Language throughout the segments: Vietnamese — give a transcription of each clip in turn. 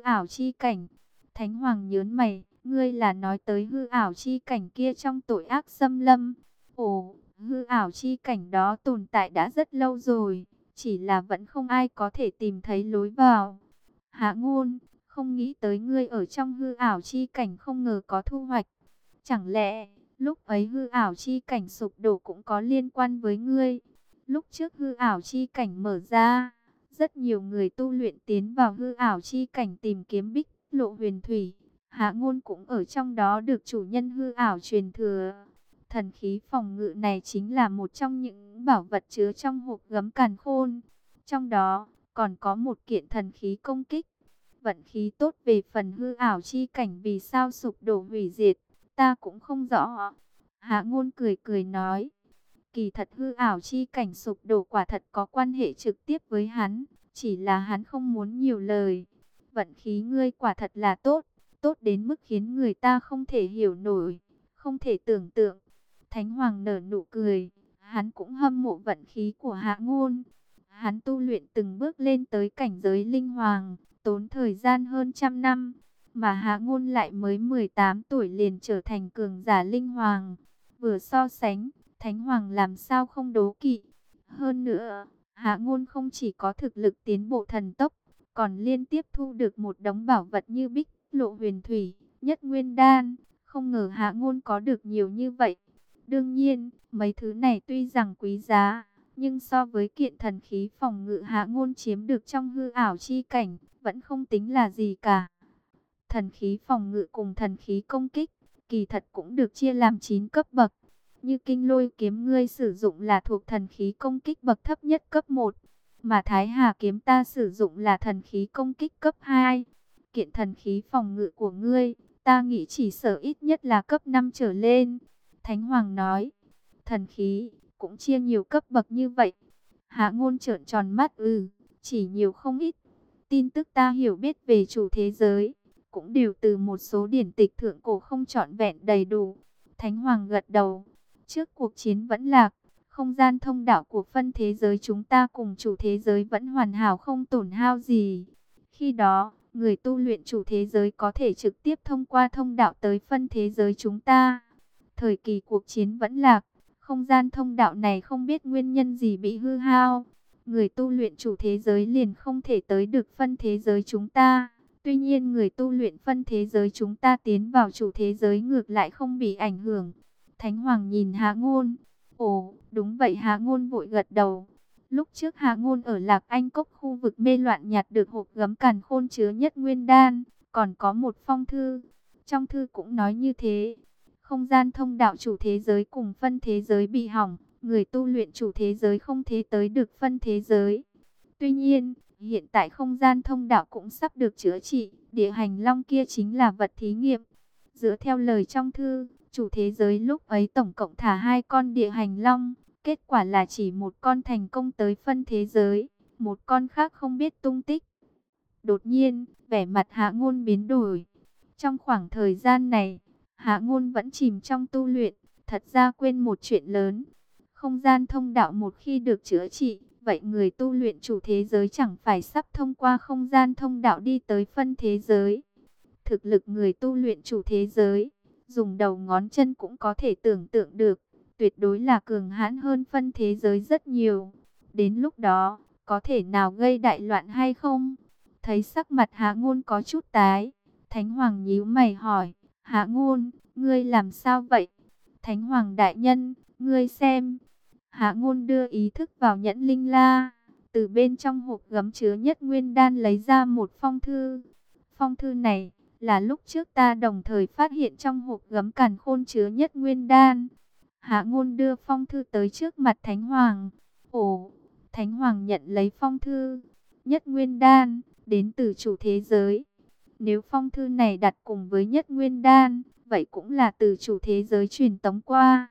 ảo chi cảnh. Thánh Hoàng nhớn mày, ngươi là nói tới hư ảo chi cảnh kia trong tội ác xâm lâm. Ồ, hư ảo chi cảnh đó tồn tại đã rất lâu rồi, chỉ là vẫn không ai có thể tìm thấy lối vào. Hạ Ngôn, không nghĩ tới ngươi ở trong hư ảo chi cảnh không ngờ có thu hoạch. Chẳng lẽ, lúc ấy hư ảo chi cảnh sụp đổ cũng có liên quan với ngươi? Lúc trước hư ảo chi cảnh mở ra, rất nhiều người tu luyện tiến vào hư ảo chi cảnh tìm kiếm bích lộ huyền thủy. Hạ Ngôn cũng ở trong đó được chủ nhân hư ảo truyền thừa. Thần khí phòng ngự này chính là một trong những bảo vật chứa trong hộp gấm càn khôn. Trong đó, còn có một kiện thần khí công kích. Vận khí tốt về phần hư ảo chi cảnh vì sao sụp đổ hủy diệt, ta cũng không rõ. Hạ Ngôn cười cười nói, kỳ thật hư ảo chi cảnh sụp đổ quả thật có quan hệ trực tiếp với hắn, chỉ là hắn không muốn nhiều lời. Vận khí ngươi quả thật là tốt, tốt đến mức khiến người ta không thể hiểu nổi, không thể tưởng tượng. Thánh Hoàng nở nụ cười, hắn cũng hâm mộ vận khí của Hạ Ngôn. Hắn tu luyện từng bước lên tới cảnh giới linh hoàng, tốn thời gian hơn trăm năm, mà Hạ Ngôn lại mới 18 tuổi liền trở thành cường giả linh hoàng. Vừa so sánh, Thánh Hoàng làm sao không đố kỵ. Hơn nữa, Hạ Ngôn không chỉ có thực lực tiến bộ thần tốc, còn liên tiếp thu được một đống bảo vật như bích lộ huyền thủy, nhất nguyên đan. Không ngờ Hạ Ngôn có được nhiều như vậy. Đương nhiên, mấy thứ này tuy rằng quý giá, nhưng so với kiện thần khí phòng ngự Hạ Ngôn chiếm được trong hư ảo chi cảnh, vẫn không tính là gì cả. Thần khí phòng ngự cùng thần khí công kích, kỳ thật cũng được chia làm 9 cấp bậc. Như kinh lôi kiếm ngươi sử dụng là thuộc thần khí công kích bậc thấp nhất cấp 1, mà Thái Hà kiếm ta sử dụng là thần khí công kích cấp 2. Kiện thần khí phòng ngự của ngươi, ta nghĩ chỉ sở ít nhất là cấp 5 trở lên. Thánh Hoàng nói, thần khí cũng chia nhiều cấp bậc như vậy. Hạ Ngôn trợn tròn mắt, chỉ nhiều không ít. Tin tức ta hiểu biết về chủ thế giới, cũng đều từ một số điển tịch thượng cổ không trọn vẹn đầy đủ. Thánh Hoàng gật đầu, trước cuộc chiến vẫn lạc, không gian thông đạo của phân thế giới chúng ta cùng chủ thế giới vẫn hoàn hảo không tổn hao gì. Khi đó, người tu luyện chủ thế giới có thể trực tiếp thông qua thông đạo tới phân thế giới chúng ta. Thời kỳ cuộc chiến vẫn lạc, không gian thông đạo này không biết nguyên nhân gì bị hư hao. Người tu luyện chủ thế giới liền không thể tới được phân thế giới chúng ta. Tuy nhiên người tu luyện phân thế giới chúng ta tiến vào chủ thế giới ngược lại không bị ảnh hưởng. Thánh Hoàng nhìn Hạ Ngôn. Ồ, đúng vậy. Hạ Ngôn vội gật đầu. Lúc trước Hạ Ngôn ở Lạc Anh Cốc khu vực mê loạn nhặt được hộp gấm càn khôn chứa nhất nguyên đan, còn có một phong thư. Trong thư cũng nói như thế. Không gian thông đạo chủ thế giới cùng phân thế giới bị hỏng, người tu luyện chủ thế giới không thể tới được phân thế giới. Tuy nhiên, hiện tại không gian thông đạo cũng sắp được chữa trị, địa hành long kia chính là vật thí nghiệm. Dựa theo lời trong thư, chủ thế giới lúc ấy tổng cộng thả 2 con địa hành long, kết quả là chỉ một con thành công tới phân thế giới, một con khác không biết tung tích. Đột nhiên, vẻ mặt Hạ Ngôn biến đổi. Trong khoảng thời gian này, Hạ Ngôn vẫn chìm trong tu luyện, thật ra quên một chuyện lớn. Không gian thông đạo một khi được chữa trị, vậy người tu luyện chủ thế giới chẳng phải sắp thông qua không gian thông đạo đi tới phân thế giới. Thực lực người tu luyện chủ thế giới, dùng đầu ngón chân cũng có thể tưởng tượng được, tuyệt đối là cường hãn hơn phân thế giới rất nhiều. Đến lúc đó, có thể nào gây đại loạn hay không? Thấy sắc mặt Hạ Ngôn có chút tái, Thánh Hoàng nhíu mày hỏi, Hạ Ngôn, ngươi làm sao vậy? Thánh Hoàng đại nhân, ngươi xem. Hạ Ngôn đưa ý thức vào nhẫn linh la, từ bên trong hộp gấm chứa nhất nguyên đan lấy ra một phong thư. Phong thư này là lúc trước ta đồng thời phát hiện trong hộp gấm càn khôn chứa nhất nguyên đan. Hạ Ngôn đưa phong thư tới trước mặt Thánh Hoàng. Ồ, Thánh Hoàng nhận lấy phong thư. Nhất nguyên đan, đến từ chủ thế giới. Nếu phong thư này đặt cùng với nhất nguyên đan, vậy cũng là từ chủ thế giới truyền tống qua.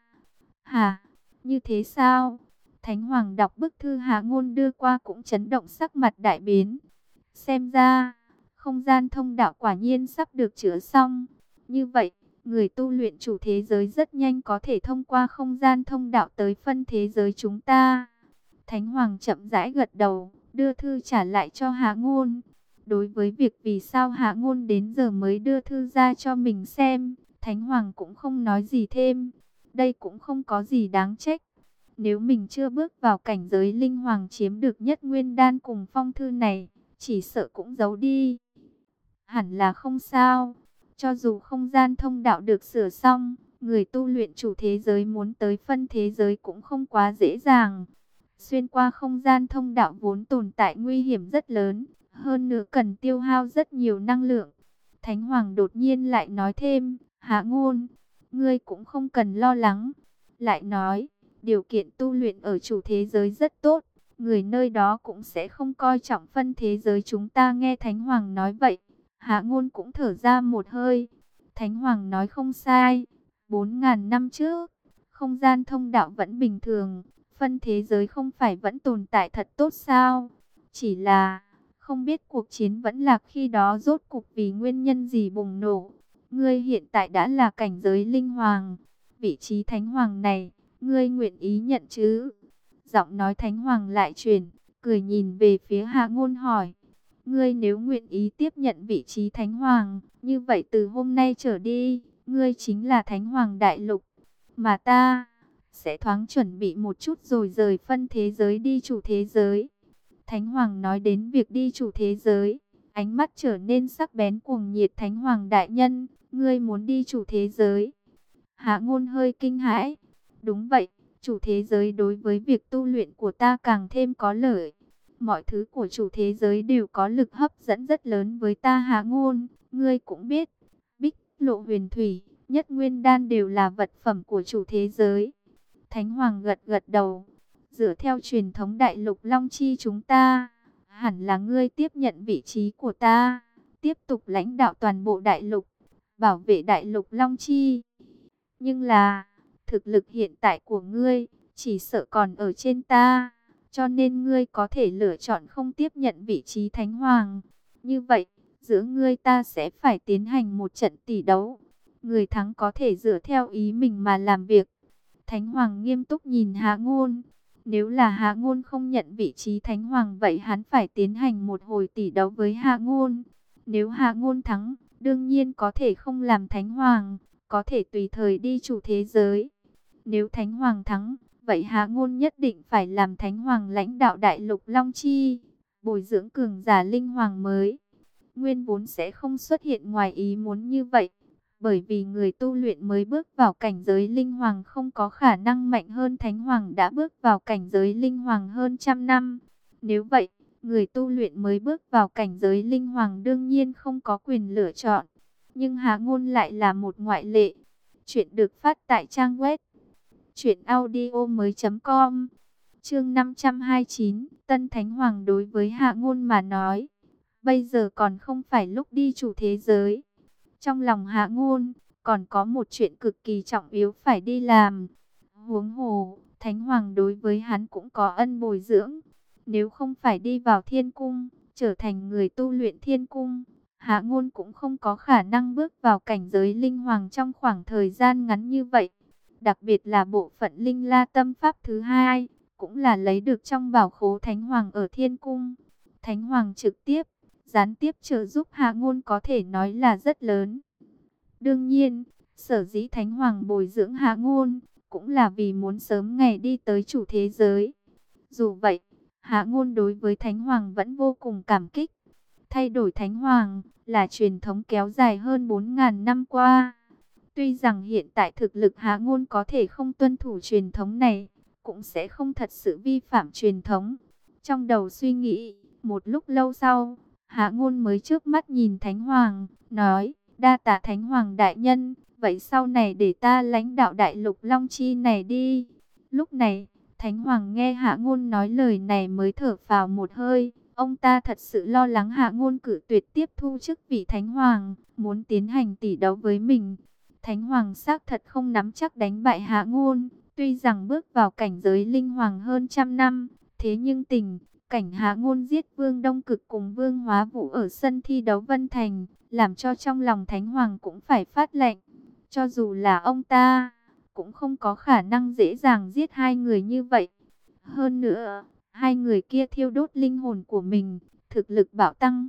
Hả? Như thế sao? Thánh Hoàng đọc bức thư Hạ Ngôn đưa qua cũng chấn động, sắc mặt đại biến. Xem ra, không gian thông đạo quả nhiên sắp được chữa xong. Như vậy, người tu luyện chủ thế giới rất nhanh có thể thông qua không gian thông đạo tới phân thế giới chúng ta. Thánh Hoàng chậm rãi gật đầu, đưa thư trả lại cho Hạ Ngôn. Đối với việc vì sao Hạ Ngôn đến giờ mới đưa thư ra cho mình xem, Thánh Hoàng cũng không nói gì thêm. Đây cũng không có gì đáng trách. Nếu mình chưa bước vào cảnh giới linh hoàng chiếm được nhất nguyên đan cùng phong thư này, chỉ sợ cũng giấu đi. Hẳn là không sao. Cho dù không gian thông đạo được sửa xong, người tu luyện chủ thế giới muốn tới phân thế giới cũng không quá dễ dàng. Xuyên qua không gian thông đạo vốn tồn tại nguy hiểm rất lớn, hơn nữa cần tiêu hao rất nhiều năng lượng. Thánh Hoàng đột nhiên lại nói thêm, Hạ Ngôn, ngươi cũng không cần lo lắng. Lại nói, điều kiện tu luyện ở chủ thế giới rất tốt, người nơi đó cũng sẽ không coi trọng phân thế giới chúng ta. Nghe Thánh Hoàng nói vậy, Hạ Ngôn cũng thở ra một hơi. Thánh Hoàng nói không sai, 4.000 năm trước, không gian thông đạo vẫn bình thường, phân thế giới không phải vẫn tồn tại thật tốt sao? Chỉ là không biết cuộc chiến vẫn lạc khi đó rốt cục vì nguyên nhân gì bùng nổ. Ngươi hiện tại đã là cảnh giới linh hoàng, vị trí thánh hoàng này, ngươi nguyện ý nhận chứ? Giọng nói thánh hoàng lại chuyển, cười nhìn về phía Hạ Ngôn hỏi. Ngươi nếu nguyện ý tiếp nhận vị trí thánh hoàng, như vậy từ hôm nay trở đi, ngươi chính là thánh hoàng đại lục. Mà ta sẽ thoáng chuẩn bị một chút rồi rời phân thế giới đi chủ thế giới. Thánh Hoàng nói đến việc đi chủ thế giới, ánh mắt trở nên sắc bén cuồng nhiệt. Thánh Hoàng đại nhân, ngươi muốn đi chủ thế giới? Hạ Ngôn hơi kinh hãi. Đúng vậy, chủ thế giới đối với việc tu luyện của ta càng thêm có lợi. Mọi thứ của chủ thế giới đều có lực hấp dẫn rất lớn với ta. Hạ Ngôn, ngươi cũng biết, Bích Lộ Huyền Thủy, Nhất Nguyên Đan đều là vật phẩm của chủ thế giới. Thánh Hoàng gật gật đầu. Dựa theo truyền thống đại lục Long Chi chúng ta, hẳn là ngươi tiếp nhận vị trí của ta, tiếp tục lãnh đạo toàn bộ đại lục, bảo vệ đại lục Long Chi. Nhưng là, thực lực hiện tại của ngươi, chỉ sợ còn ở trên ta, cho nên ngươi có thể lựa chọn không tiếp nhận vị trí Thánh Hoàng. Như vậy, giữa ngươi ta sẽ phải tiến hành một trận tỷ đấu. Người thắng có thể dựa theo ý mình mà làm việc. Thánh Hoàng nghiêm túc nhìn Hạ Ngôn. Nếu là Hạ Ngôn không nhận vị trí Thánh Hoàng, vậy hắn phải tiến hành một hồi tỷ đấu với Hạ Ngôn. Nếu Hạ Ngôn thắng, đương nhiên có thể không làm Thánh Hoàng, có thể tùy thời đi chủ thế giới. Nếu Thánh Hoàng thắng, vậy Hạ Ngôn nhất định phải làm Thánh Hoàng lãnh đạo đại lục Long Chi, bồi dưỡng cường giả linh hoàng mới. Nguyên vốn sẽ không xuất hiện ngoài ý muốn như vậy, bởi vì người tu luyện mới bước vào cảnh giới linh hoàng không có khả năng mạnh hơn Thánh Hoàng đã bước vào cảnh giới linh hoàng hơn trăm năm. Nếu vậy, người tu luyện mới bước vào cảnh giới linh hoàng đương nhiên không có quyền lựa chọn. Nhưng Hạ Ngôn lại là một ngoại lệ. Chuyện được phát tại trang web truyệnaudiomoi.com. Chương 529, Tân Thánh Hoàng đối với Hạ Ngôn mà nói, bây giờ còn không phải lúc đi chủ thế giới. Trong lòng Hạ Ngôn, còn có một chuyện cực kỳ trọng yếu phải đi làm. Huống hồ, Thánh Hoàng đối với hắn cũng có ân bồi dưỡng. Nếu không phải đi vào thiên cung, trở thành người tu luyện thiên cung, Hạ Ngôn cũng không có khả năng bước vào cảnh giới linh hoàng trong khoảng thời gian ngắn như vậy. Đặc biệt là bộ phận linh la tâm pháp thứ hai, cũng là lấy được trong bảo khố Thánh Hoàng ở thiên cung. Thánh Hoàng trực tiếp, gián tiếp trợ giúp Hạ Ngôn có thể nói là rất lớn. Đương nhiên, sở dĩ Thánh Hoàng bồi dưỡng Hạ Ngôn, cũng là vì muốn sớm ngày đi tới chủ thế giới. Dù vậy, Hạ Ngôn đối với Thánh Hoàng vẫn vô cùng cảm kích. Thay đổi Thánh Hoàng là truyền thống kéo dài hơn 4.000 năm qua. Tuy rằng hiện tại thực lực Hạ Ngôn có thể không tuân thủ truyền thống này, cũng sẽ không thật sự vi phạm truyền thống. Trong đầu suy nghĩ, một lúc lâu sau, Hạ Ngôn mới chớp mắt nhìn Thánh Hoàng, nói, đa tạ Thánh Hoàng đại nhân, vậy sau này để ta lãnh đạo đại lục Long Chi này đi. Lúc này, Thánh Hoàng nghe Hạ Ngôn nói lời này mới thở phào một hơi. Ông ta thật sự lo lắng Hạ Ngôn cự tuyệt tiếp thu chức vị Thánh Hoàng, muốn tiến hành tỷ đấu với mình. Thánh Hoàng xác thật không nắm chắc đánh bại Hạ Ngôn, tuy rằng bước vào cảnh giới linh hoàng hơn trăm năm, thế nhưng cảnh Hạ Ngôn giết Vương Đông Cực cùng Vương Hóa Vũ ở sân thi đấu Vân Thành, làm cho trong lòng Thánh Hoàng cũng phải phát lạnh. Cho dù là ông ta, cũng không có khả năng dễ dàng giết hai người như vậy. Hơn nữa, hai người kia thiêu đốt linh hồn của mình, thực lực bạo tăng.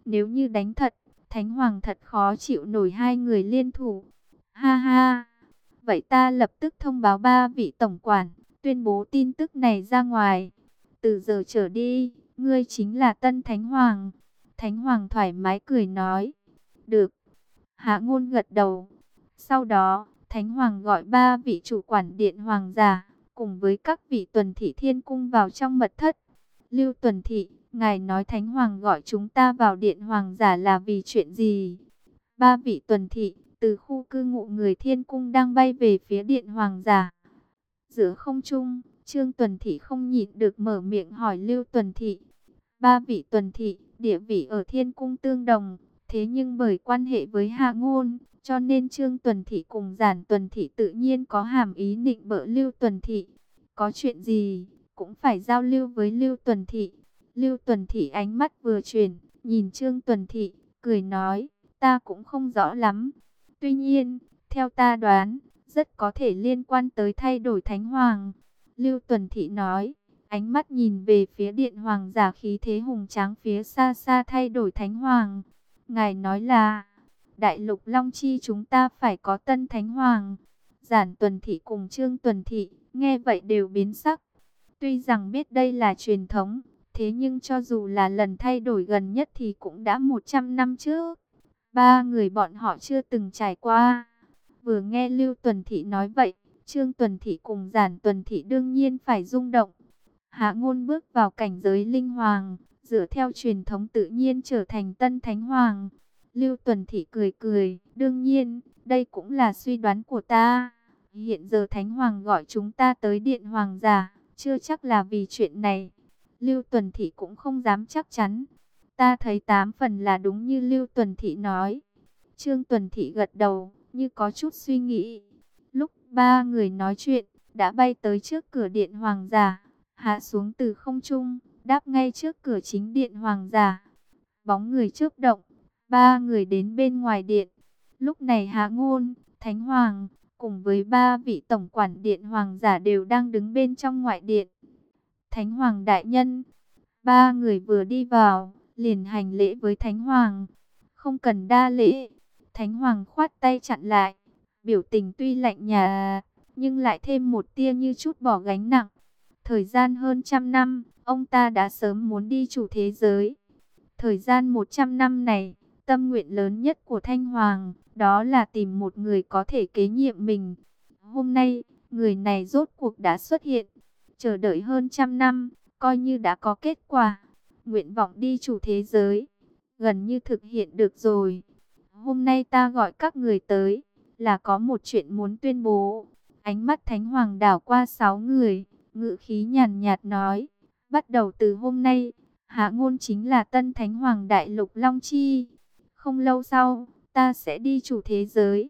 Nếu như đánh thật, Thánh Hoàng thật khó chịu nổi hai người liên thủ. Ha ha, vậy ta lập tức thông báo ba vị tổng quản, tuyên bố tin tức này ra ngoài. Từ giờ trở đi, ngươi chính là tân Thánh Hoàng. Thánh Hoàng thoải mái cười nói. Được. Hạ Ngôn gật đầu. Sau đó, Thánh Hoàng gọi ba vị chủ quản điện hoàng giả, cùng với các vị tuần thị thiên cung vào trong mật thất. Lưu Tuần Thị, ngài nói Thánh Hoàng gọi chúng ta vào điện hoàng giả là vì chuyện gì? Ba vị tuần thị, từ khu cư ngụ người thiên cung đang bay về phía điện hoàng giả. Giữa không trung, Trương Tuần Thị không nhịn được mở miệng hỏi Lưu Tuần Thị. Ba vị tuần thị, địa vị ở thiên cung tương đồng, thế nhưng bởi quan hệ với Hạ Ngôn, cho nên Trương Tuần Thị cùng Giản Tuần Thị tự nhiên có hàm ý nịnh bợ Lưu Tuần Thị. Có chuyện gì, cũng phải giao lưu với Lưu Tuần Thị. Lưu Tuần Thị ánh mắt vừa chuyển, nhìn Trương Tuần Thị, cười nói, ta cũng không rõ lắm. Tuy nhiên, theo ta đoán, rất có thể liên quan tới thay đổi Thánh Hoàng. Lưu Tuần Thị nói, ánh mắt nhìn về phía điện hoàng giả khí thế hùng tráng phía xa xa thay đổi Thánh Hoàng. Ngài nói là, Đại Lục Long Chi chúng ta phải có tân Thánh Hoàng. Giản Tuần Thị cùng Trương Tuần Thị, nghe vậy đều biến sắc. Tuy rằng biết đây là truyền thống, thế nhưng cho dù là lần thay đổi gần nhất thì cũng đã 100 năm trước. Ba người bọn họ chưa từng trải qua. Vừa nghe Lưu Tuần Thị nói vậy, Trương Tuần Thị cùng Giản Tuần Thị đương nhiên phải rung động. Hạ Ngôn bước vào cảnh giới linh hoàng, dựa theo truyền thống tự nhiên trở thành tân Thánh Hoàng. Lưu Tuần Thị cười cười, đương nhiên, đây cũng là suy đoán của ta. Hiện giờ Thánh Hoàng gọi chúng ta tới điện hoàng giả, chưa chắc là vì chuyện này. Lưu Tuần Thị cũng không dám chắc chắn. Ta thấy 8 phần là đúng như Lưu Tuần Thị nói. Trương Tuần Thị gật đầu, như có chút suy nghĩ. Lúc ba người nói chuyện, đã bay tới trước cửa điện hoàng giả, hạ xuống từ không trung, đáp ngay trước cửa chính điện hoàng giả. Bóng người chớp động, ba người đến bên ngoài điện. Lúc này Hạ Ngôn, Thánh Hoàng, cùng với ba vị tổng quản điện hoàng giả đều đang đứng bên trong ngoại điện. Thánh Hoàng đại nhân, ba người vừa đi vào, liền hành lễ với Thánh Hoàng. Không cần đa lễ, Thánh Hoàng khoát tay chặn lại, biểu tình tuy lạnh nhạt, nhưng lại thêm một tia như chút bỏ gánh nặng. Thời gian hơn 100 năm, ông ta đã sớm muốn đi chủ thế giới. Thời gian 100 năm này, tâm nguyện lớn nhất của Thanh Hoàng, đó là tìm một người có thể kế nhiệm mình. Hôm nay, người này rốt cuộc đã xuất hiện. Chờ đợi hơn 100 năm, coi như đã có kết quả. Nguyện vọng đi chủ thế giới, gần như thực hiện được rồi. Hôm nay ta gọi các người tới, là có một chuyện muốn tuyên bố. Ánh mắt Thánh Hoàng đảo qua 6 người, ngữ khí nhàn nhạt nói. Bắt đầu từ hôm nay, Hạ Ngôn chính là tân Thánh Hoàng Đại Lục Long Chi. Không lâu sau, ta sẽ đi chủ thế giới.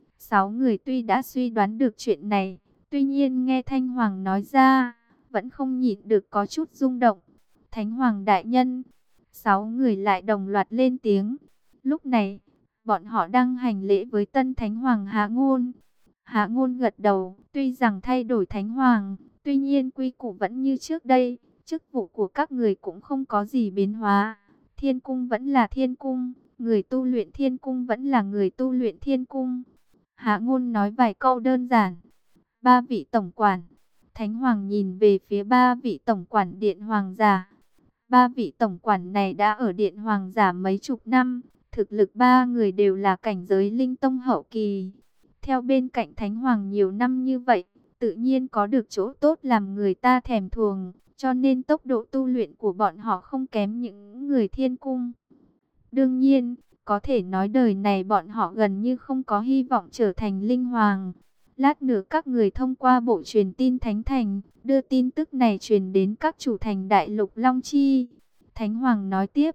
6 người tuy đã suy đoán được chuyện này, tuy nhiên nghe Thanh Hoàng nói ra, vẫn không nhịn được có chút rung động. Thánh Hoàng đại nhân, 6 người lại đồng loạt lên tiếng. Lúc này, bọn họ đang hành lễ với tân Thánh Hoàng Hạ Ngôn. Hạ Ngôn gật đầu, tuy rằng thay đổi Thánh Hoàng, tuy nhiên quy củ vẫn như trước đây, chức vụ của các người cũng không có gì biến hóa. Thiên cung vẫn là thiên cung, người tu luyện thiên cung vẫn là người tu luyện thiên cung. Hạ Ngôn nói vài câu đơn giản. Ba vị tổng quản, Thánh Hoàng nhìn về phía ba vị tổng quản điện hoàng giả. Ba vị tổng quản này đã ở điện hoàng giả mấy chục năm, thực lực ba người đều là cảnh giới linh tông hậu kỳ. Theo bên cạnh Thánh Hoàng nhiều năm như vậy, tự nhiên có được chỗ tốt làm người ta thèm thuồng, cho nên tốc độ tu luyện của bọn họ không kém những người thiên cung. Đương nhiên, có thể nói đời này bọn họ gần như không có hy vọng trở thành linh hoàng. Lát nữa các người thông qua bộ truyền tin Thánh Thành, đưa tin tức này truyền đến các chủ thành Đại Lục Long Chi. Thánh Hoàng nói tiếp.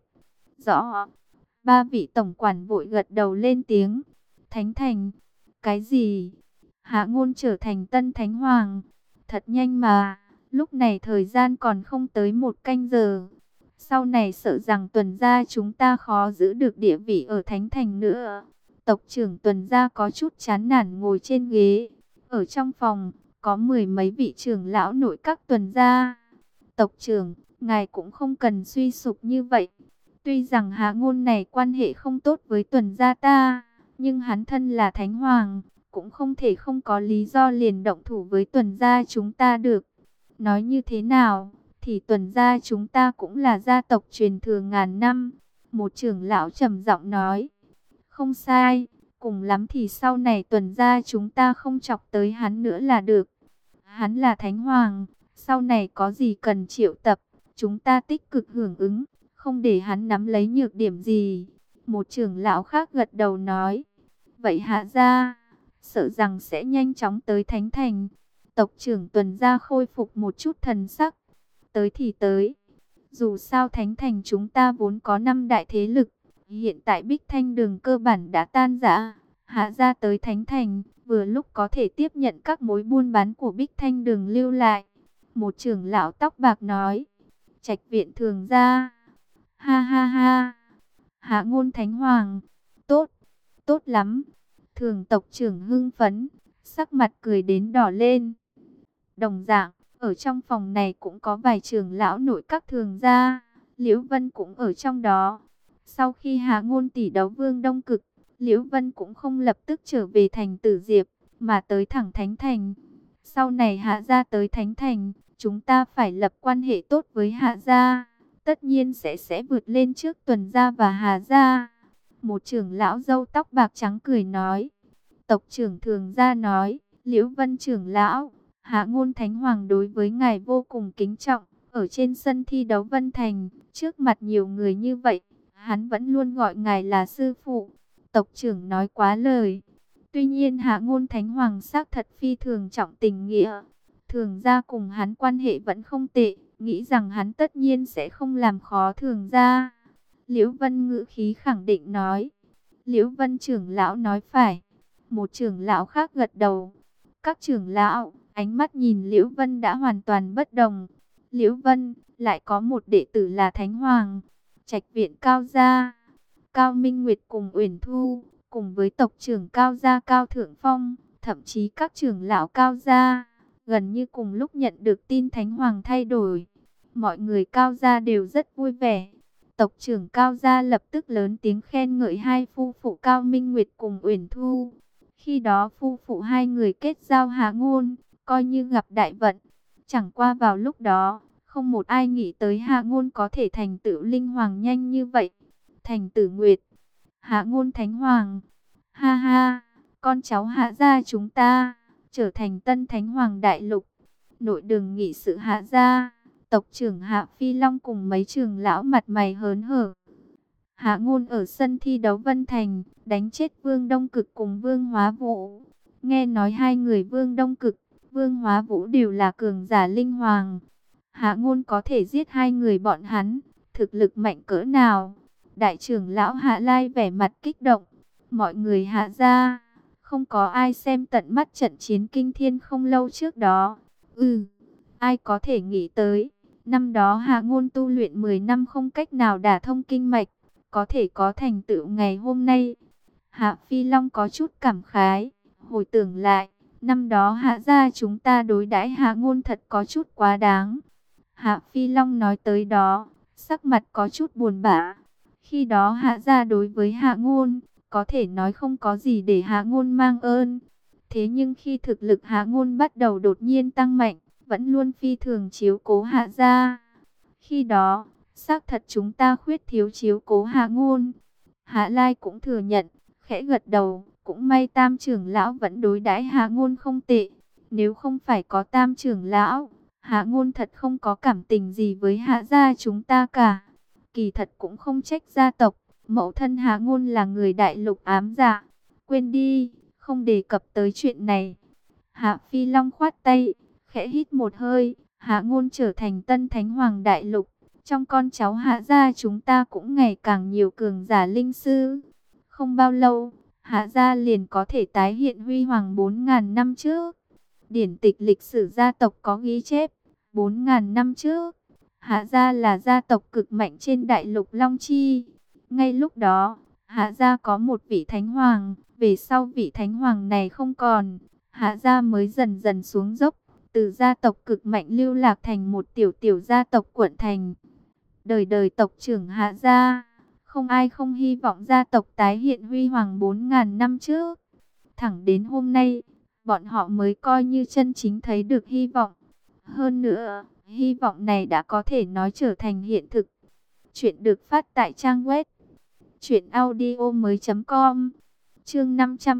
Rõ. Ba vị tổng quản vội gật đầu lên tiếng. Thánh Thành. Cái gì? Hạ Ngôn trở thành tân Thánh Hoàng. Thật nhanh mà. Lúc này thời gian còn không tới 1 canh giờ. Sau này sợ rằng Tuần gia chúng ta khó giữ được địa vị ở Thánh Thành nữa. Tộc trưởng Tuần gia có chút chán nản ngồi trên ghế. Ở trong phòng, có 10 mấy vị trưởng lão nội các Tuần gia. Tộc trưởng, ngài cũng không cần suy sụp như vậy. Tuy rằng Hạ Ngôn này quan hệ không tốt với Tuần gia ta, nhưng hắn thân là Thánh Hoàng, cũng không thể không có lý do liền động thủ với Tuần gia chúng ta được. Nói như thế nào, thì Tuần gia chúng ta cũng là gia tộc truyền thừa ngàn năm. Một trưởng lão trầm giọng nói. Không sai, cùng lắm thì sau này Tuần gia chúng ta không chọc tới hắn nữa là được. Hắn là Thánh Hoàng, sau này có gì cần triệu tập, chúng ta tích cực hưởng ứng, không để hắn nắm lấy nhược điểm gì. Một trưởng lão khác gật đầu nói. Vậy Hạ gia, sợ rằng sẽ nhanh chóng tới Thánh Thành. Tộc trưởng Tuần gia khôi phục một chút thần sắc. Tới thì tới. Dù sao Thánh Thành chúng ta vốn có 5 đại thế lực. Hiện tại Bích Thanh Đường cơ bản đã tan rã. Hạ gia tới Thánh Thành, vừa lúc có thể tiếp nhận các mối buôn bán của Bích Thanh Đường lưu lại. Một trưởng lão tóc bạc nói. Trạch viện thường gia. Ha ha ha. Hạ Ngôn Thánh Hoàng. Tốt, tốt lắm. Thường tộc trưởng hưng phấn, sắc mặt cười đến đỏ lên. Đồng dạng, ở trong phòng này cũng có vài trưởng lão nội các thường gia. Liễu Vân cũng ở trong đó. Sau khi Hạ Ngôn tỷ đấu Vương Đông Cực, Liễu Vân cũng không lập tức trở về thành Tử Diệp, mà tới thẳng Thánh Thành. Sau này Hạ gia tới Thánh Thành, chúng ta phải lập quan hệ tốt với Hạ gia. Tất nhiên sẽ vượt lên trước Tuần gia và Hà gia. Một trưởng lão râu tóc bạc trắng cười nói. Tộc trưởng thường gia nói, Liễu Vân trưởng lão, Hạ Ngôn Thánh Hoàng đối với ngài vô cùng kính trọng. Ở trên sân thi đấu Vân Thành, trước mặt nhiều người như vậy, hắn vẫn luôn gọi ngài là sư phụ. Tộc trưởng nói quá lời. Tuy nhiên Hạ Ngôn Thánh Hoàng xác thật phi thường trọng tình nghĩa. Thường gia cùng hắn quan hệ vẫn không tệ, nghĩ rằng hắn tất nhiên sẽ không làm khó thường gia. Liễu Vân ngữ khí khẳng định nói. Liễu Vân trưởng lão nói phải. Một trưởng lão khác gật đầu. Các trưởng lão, ánh mắt nhìn Liễu Vân đã hoàn toàn bất đồng. Liễu Vân, lại có một đệ tử là Thánh Hoàng. Trạch viện Cao gia, Cao Minh Nguyệt cùng Uyển Thu, cùng với tộc trưởng Cao gia Cao Thượng Phong, thậm chí các trưởng lão Cao gia, gần như cùng lúc nhận được tin Thánh Hoàng thay đổi. Mọi người Cao gia đều rất vui vẻ. Tộc trưởng Cao gia lập tức lớn tiếng khen ngợi hai phu phụ Cao Minh Nguyệt cùng Uyển Thu. Khi đó phu phụ hai người kết giao Hạ Ngôn, coi như gặp đại vận. Chẳng qua vào lúc đó, không một ai nghĩ tới Hạ Ngôn có thể thành tựu linh hoàng nhanh như vậy. Thành Tử Nguyệt, Hạ Ngôn Thánh Hoàng. Ha ha, con cháu Hạ gia chúng ta trở thành tân Thánh Hoàng đại lục. Nội đường nghị sự Hạ gia, tộc trưởng Hạ Phi Long cùng mấy trưởng lão mặt mày hớn hở. Hạ Ngôn ở sân thi đấu Vân Thành, đánh chết Vương Đông Cực cùng Vương Hóa Vũ. Nghe nói hai người Vương Đông Cực, Vương Hóa Vũ đều là cường giả linh hoàng. Hạ Ngôn có thể giết hai người bọn hắn, thực lực mạnh cỡ nào? Đại trưởng lão Hạ Lai vẻ mặt kích động. Mọi người Hạ gia, không có ai xem tận mắt trận chiến kinh thiên không lâu trước đó. Ai có thể nghĩ tới, năm đó Hạ Ngôn tu luyện 10 năm không cách nào đả thông kinh mạch, có thể có thành tựu ngày hôm nay. Hạ Phi Long có chút cảm khái, hồi tưởng lại, năm đó Hạ gia chúng ta đối đãi Hạ Ngôn thật có chút quá đáng. Hạ Phi Long nói tới đó, sắc mặt có chút buồn bã. Khi đó Hạ gia đối với Hạ Ngôn, có thể nói không có gì để Hạ Ngôn mang ơn. Thế nhưng khi thực lực Hạ Ngôn bắt đầu đột nhiên tăng mạnh, vẫn luôn phi thường chiếu cố Hạ gia. Khi đó, xác thật chúng ta khuyết thiếu chiếu cố Hạ Ngôn. Hạ Lai cũng thừa nhận, khẽ gật đầu, cũng may Tam trưởng lão vẫn đối đãi Hạ Ngôn không tệ. Nếu không phải có Tam trưởng lão, Hạ Ngôn thật không có cảm tình gì với Hạ gia chúng ta cả. Kỳ thật cũng không trách gia tộc, mẫu thân Hạ Ngôn là người đại lục ám dạ. Quên đi, không đề cập tới chuyện này. Hạ Phi Long khoát tay, khẽ hít một hơi. Hạ Ngôn trở thành tân Thánh Hoàng đại lục. Trong con cháu Hạ gia chúng ta cũng ngày càng nhiều cường giả linh sư. Không bao lâu, Hạ gia liền có thể tái hiện huy hoàng 4.000 năm trước. Điển tịch lịch sử gia tộc có ghi chép, 4.000 năm trước, Hạ gia là gia tộc cực mạnh trên đại lục Long Chi. Ngay lúc đó, Hạ gia có một vị Thánh Hoàng, về sau vị Thánh Hoàng này không còn, Hạ gia mới dần dần xuống dốc, từ gia tộc cực mạnh lưu lạc thành một tiểu tiểu gia tộc quận thành. Đời đời tộc trưởng Hạ gia, Không ai không hy vọng gia tộc tái hiện huy hoàng 4.000 năm trước. Thẳng đến hôm nay, bọn họ mới coi như chân chính thấy được hy vọng. Hơn nữa, hy vọng này đã có thể nói trở thành hiện thực. Chuyện được phát tại trang web truyệnaudiomoi.com. Chương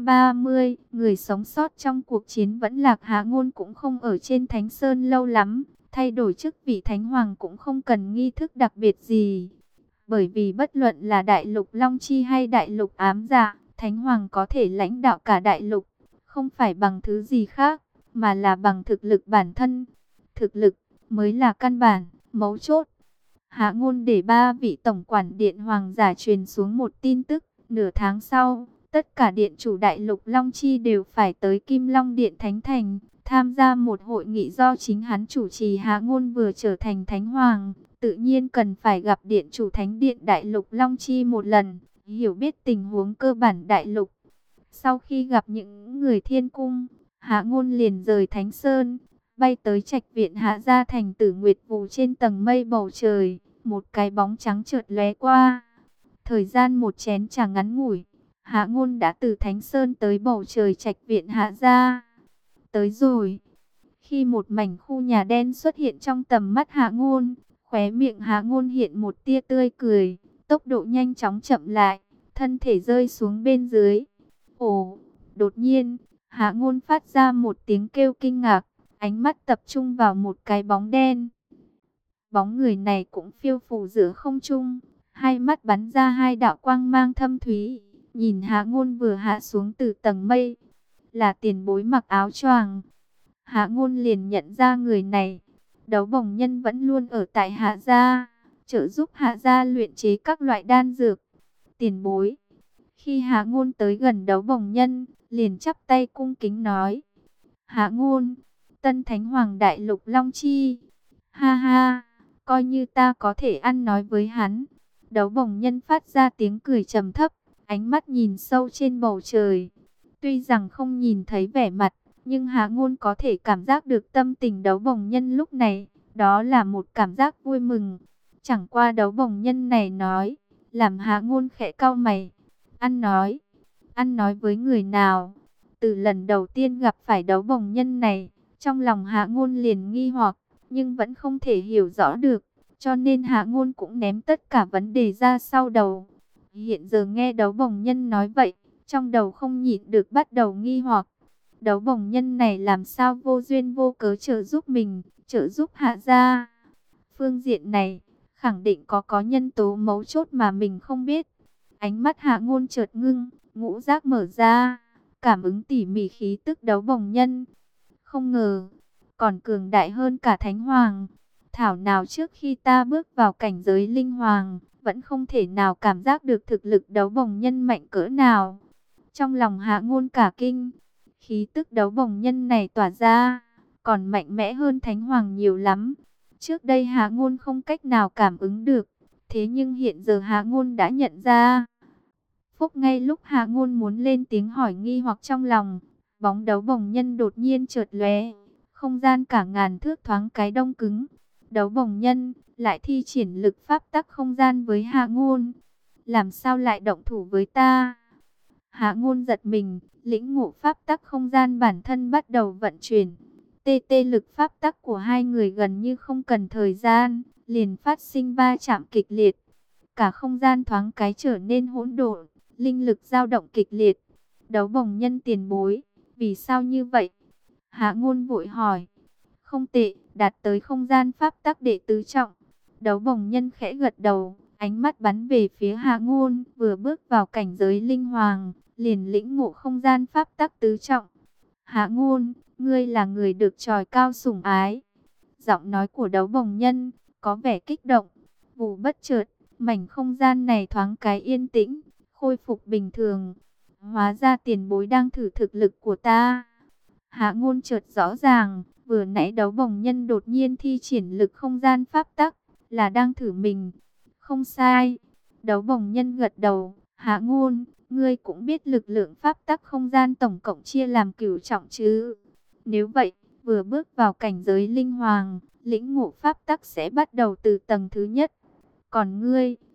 530, người sống sót trong cuộc chiến vẫn lạc. Hạ Ngôn cũng không ở trên Thánh Sơn lâu lắm, thay đổi chức vị Thánh Hoàng cũng không cần nghi thức đặc biệt gì. Bởi vì bất luận là Đại lục Long Chi hay Đại lục Ám Dạ, Thánh Hoàng có thể lãnh đạo cả đại lục, không phải bằng thứ gì khác, mà là bằng thực lực bản thân. Thực lực mới là căn bản, mấu chốt. Hạ Ngôn để 3 vị tổng quản điện hoàng giả truyền xuống một tin tức, nửa tháng sau, tất cả điện chủ Đại lục Long Chi đều phải tới Kim Long Điện Thánh Thành, tham gia một hội nghị do chính hắn chủ trì. Hạ Ngôn vừa trở thành Thánh Hoàng, tự nhiên cần phải gặp điện chủ Thánh Điện Đại lục Long Chi một lần, hiểu biết tình huống cơ bản đại lục. Sau khi gặp những người thiên cung, Hạ Ngôn liền rời Thánh Sơn, bay tới trạch viện Hạ Gia Thành Tử Nguyệt Vụ. Trên tầng mây bầu trời, một cái bóng trắng chợt lóe qua. Thời gian một chén trà ngắn ngủi, Hạ Ngôn đã từ Thánh Sơn tới bầu trời trạch viện Hạ Gia. Tới rồi. Khi một mảnh khu nhà đen xuất hiện trong tầm mắt Hạ Ngôn, khóe miệng Hạ Ngôn hiện một tia tươi cười, tốc độ nhanh chóng chậm lại, thân thể rơi xuống bên dưới. Ồ, đột nhiên, Hạ Ngôn phát ra một tiếng kêu kinh ngạc, ánh mắt tập trung vào một cái bóng đen. Bóng người này cũng phiêu phù giữa không trung, hai mắt bắn ra hai đạo quang mang thâm thúy, nhìn Hạ Ngôn vừa hạ xuống từ tầng mây, là tiền bối mặc áo choàng. Hạ Ngôn liền nhận ra người này. Đấu Bồng Nhân vẫn luôn ở tại Hạ Gia, trợ giúp Hạ Gia luyện chế các loại đan dược. Tiền bối. Khi Hạ Ngôn tới gần Đấu Bồng Nhân, liền chắp tay cung kính nói: Hạ Ngôn, Tân Thánh Hoàng Đại lục Long Chi. Ha ha, coi như ta có thể ăn nói với hắn. Đấu Bồng Nhân phát ra tiếng cười trầm thấp, ánh mắt nhìn sâu trên bầu trời. Tuy rằng không nhìn thấy vẻ mặt, nhưng Hạ Ngôn có thể cảm giác được tâm tình Đấu Bồng Nhân lúc này, đó là một cảm giác vui mừng. Chẳng qua Đấu Bồng Nhân này nói, làm Hạ Ngôn khẽ cau mày. Ăn nói với người nào? Từ lần đầu tiên gặp phải Đấu Bồng Nhân này, trong lòng Hạ Ngôn liền nghi hoặc, nhưng vẫn không thể hiểu rõ được, cho nên Hạ Ngôn cũng ném tất cả vấn đề ra sau đầu. Hiện giờ nghe Đấu Bồng Nhân nói vậy, trong đầu không nhịn được bắt đầu nghi hoặc. Đấu Bồng Nhân này làm sao vô duyên vô cớ trợ giúp mình, trợ giúp Hạ Gia? Phương diện này, khẳng định có nhân tố mấu chốt mà mình không biết. Ánh mắt Hạ Ngôn chợt ngưng, ngũ giác mở ra, cảm ứng tỉ mỉ khí tức Đấu Bồng Nhân. Không ngờ, còn cường đại hơn cả Thánh Hoàng. Thảo nào trước khi ta bước vào cảnh giới Linh Hoàng, vẫn không thể nào cảm giác được thực lực Đấu Bồng Nhân mạnh cỡ nào. Trong lòng Hạ Ngôn cả kinh, khí tức Đấu Bồng Nhân này tỏa ra, còn mạnh mẽ hơn Thánh Hoàng nhiều lắm. Trước đây Hạ Ngôn không cách nào cảm ứng được, thế nhưng hiện giờ Hạ Ngôn đã nhận ra. Phúc, ngay lúc Hạ Ngôn muốn lên tiếng hỏi nghi hoặc trong lòng, bóng Đấu Bồng Nhân đột nhiên chợt lóe, không gian cả ngàn thước thoáng cái đông cứng. Đấu Bồng Nhân lại thi triển lực pháp tắc không gian với Hạ Ngôn. Làm sao lại động thủ với ta? Hạ Ngôn giật mình, lĩnh ngộ pháp tắc không gian bản thân bắt đầu vận chuyển. TT lực pháp tắc của hai người gần như không cần thời gian, liền phát sinh va chạm kịch liệt. Cả không gian thoáng cái trở nên hỗn độn, linh lực dao động kịch liệt. Đấu Bồng Nhân tiền bối, vì sao như vậy? Hạ Ngôn vội hỏi. Không tệ, đạt tới không gian pháp tắc đệ tứ trọng. Đấu Bồng Nhân khẽ gật đầu, ánh mắt bắn về phía Hạ Ngôn, vừa bước vào cảnh giới Linh Hoàng, liền lĩnh ngộ không gian pháp tắc tứ trọng. Hạ Ngôn, ngươi là người được chòi cao sủng ái. Giọng nói của Đấu Bồng Nhân có vẻ kích động. Vụ bất chợt, mảnh không gian này thoáng cái yên tĩnh, khôi phục bình thường. Hóa ra tiền bối đang thử thực lực của ta. Hạ Ngôn chợt rõ ràng, vừa nãy Đấu Bồng Nhân đột nhiên thi triển lực không gian pháp tắc, là đang thử mình. Không sai. Đấu Bồng Nhân gật đầu. Hạ Ngôn, ngươi cũng biết lực lượng pháp tắc không gian tổng cộng chia làm cửu trọng chứ? Nếu vậy, vừa bước vào cảnh giới Linh Hoàng, lĩnh ngộ pháp tắc sẽ bắt đầu từ tầng thứ nhất. Còn ngươi,